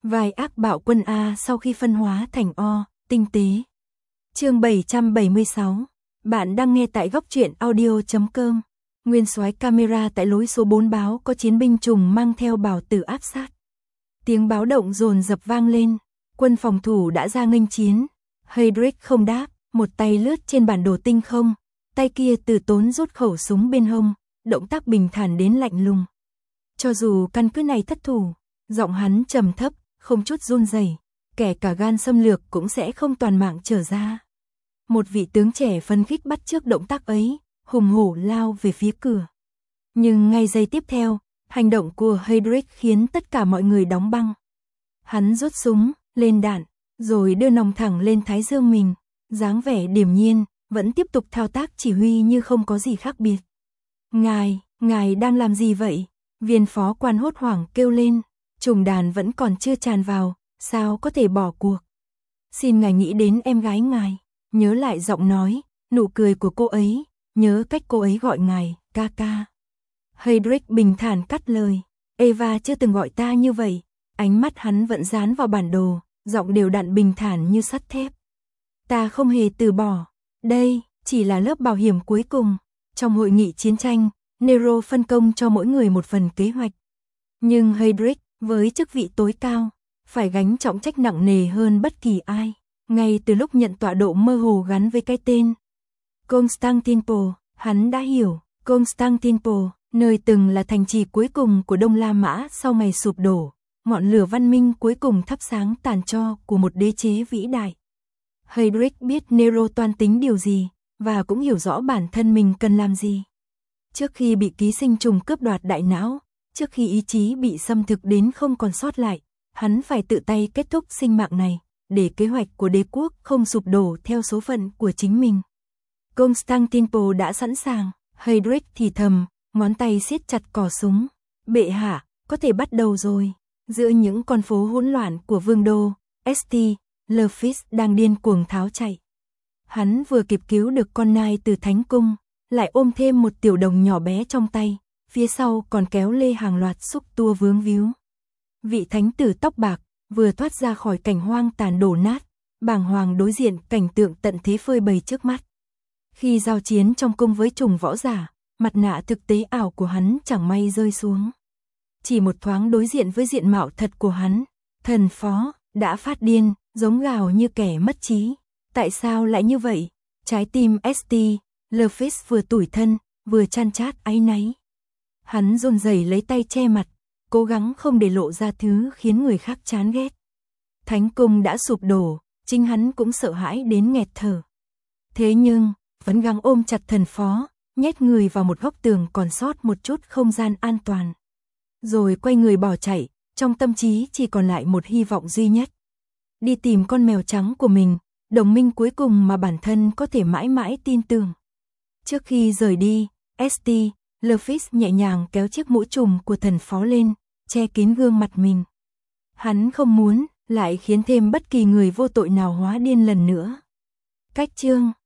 Vai ác bạo quân A sau khi phân hóa thành O, tinh tế. Chương 776. Bạn đang nghe tại góc truyện audio.com. Nguyên soái camera tại lối số 4 báo có chiến binh trùng mang theo bảo tử áp sát. Tiếng báo động dồn dập vang lên, quân phòng thủ đã ra nghênh chiến. Heydrich không đáp, một tay lướt trên bản đồ tinh không, tay kia từ tốn rút khẩu súng bên hông, động tác bình thản đến lạnh lùng. Cho dù căn cứ này thất thủ, giọng hắn trầm thấp, không chút run rẩy, kẻ cả gan xâm lược cũng sẽ không toàn mạng trở ra. Một vị tướng trẻ phấn khích bắt chước động tác ấy, hùng hổ lao về phía cửa. Nhưng ngay giây tiếp theo, hành động của Heydrich khiến tất cả mọi người đóng băng. Hắn rút súng, lên đạn, rồi đưa nòng thẳng lên thái dương mình, dáng vẻ điềm nhiên, vẫn tiếp tục thao tác chỉ huy như không có gì khác biệt. Ngài đang làm gì vậy? Viên phó quan hốt hoảng kêu lên, trùng đàn vẫn còn chưa tràn vào, sao có thể bỏ cuộc? Xin ngài nghĩ đến em gái ngài, nhớ lại giọng nói, nụ cười của cô ấy, nhớ cách cô ấy gọi ngài, ca ca. Heydrich bình thản cắt lời, Eva chưa từng gọi ta như vậy, ánh mắt hắn vẫn dán vào bản đồ, giọng đều đặn bình thản như sắt thép. Ta không hề từ bỏ, đây chỉ là lớp bảo hiểm cuối cùng. Trong hội nghị chiến tranh, Nero phân công cho mỗi người một phần kế hoạch. Nhưng Heydrich, với chức vị tối cao, phải gánh trọng trách nặng nề hơn bất kỳ ai. Ngay từ lúc nhận tọa độ mơ hồ gắn với cái tên Constantinople, hắn đã hiểu, Constantinople, nơi từng là thành trì cuối cùng của Đông La Mã sau ngày sụp đổ, ngọn lửa văn minh cuối cùng thắp sáng tàn tro của một đế chế vĩ đại. Heydrich biết Nero toan tính điều gì, và cũng hiểu rõ bản thân mình cần làm gì. Trước khi bị ký sinh trùng cướp đoạt đại não, trước khi ý chí bị xâm thực đến không còn sót lại, hắn phải tự tay kết thúc sinh mạng này, để kế hoạch của đế quốc không sụp đổ theo số phận của chính mình. Constantinople đã sẵn sàng, Heydrich thì thầm, ngón tay siết chặt cò súng. Bệ hạ, có thể bắt đầu rồi. Giữa những con phố hỗn loạn của vương đô, St. Lefis đang điên cuồng tháo chạy. Hắn vừa kịp cứu được con nai từ thánh cung, lại ôm thêm một tiểu đồng nhỏ bé trong tay, phía sau còn kéo lê hàng loạt xúc tua vướng víu. Vị thánh tử tóc bạc vừa thoát ra khỏi cảnh hoang tàn đổ nát, bàng hoàng đối diện cảnh tượng tận thế phơi bày trước mắt. Khi giao chiến trong cung với trùng võ giả, mặt nạ thực tế ảo của hắn chẳng may rơi xuống. Chỉ một thoáng đối diện với diện mạo thật của hắn, thần phó đã phát điên, giống gào như kẻ mất trí. Tại sao lại như vậy? Trái tim St. Lefis vừa tủi thân, vừa chan chát áy náy. Hắn run rẩy lấy tay che mặt, cố gắng không để lộ ra thứ khiến người khác chán ghét. Thánh cung đã sụp đổ, chính hắn cũng sợ hãi đến nghẹt thở. Thế nhưng, vẫn gắng ôm chặt thần phó, nhét người vào một góc tường còn sót một chút không gian an toàn. Rồi quay người bỏ chạy, trong tâm trí chỉ còn lại một hy vọng duy nhất. Đi tìm con mèo trắng của mình, đồng minh cuối cùng mà bản thân có thể mãi mãi tin tưởng. Trước khi rời đi, St. Lefis nhẹ nhàng kéo chiếc mũ trùm của thần phó lên, che kín gương mặt mình. Hắn không muốn lại khiến thêm bất kỳ người vô tội nào hóa điên lần nữa. Cách chương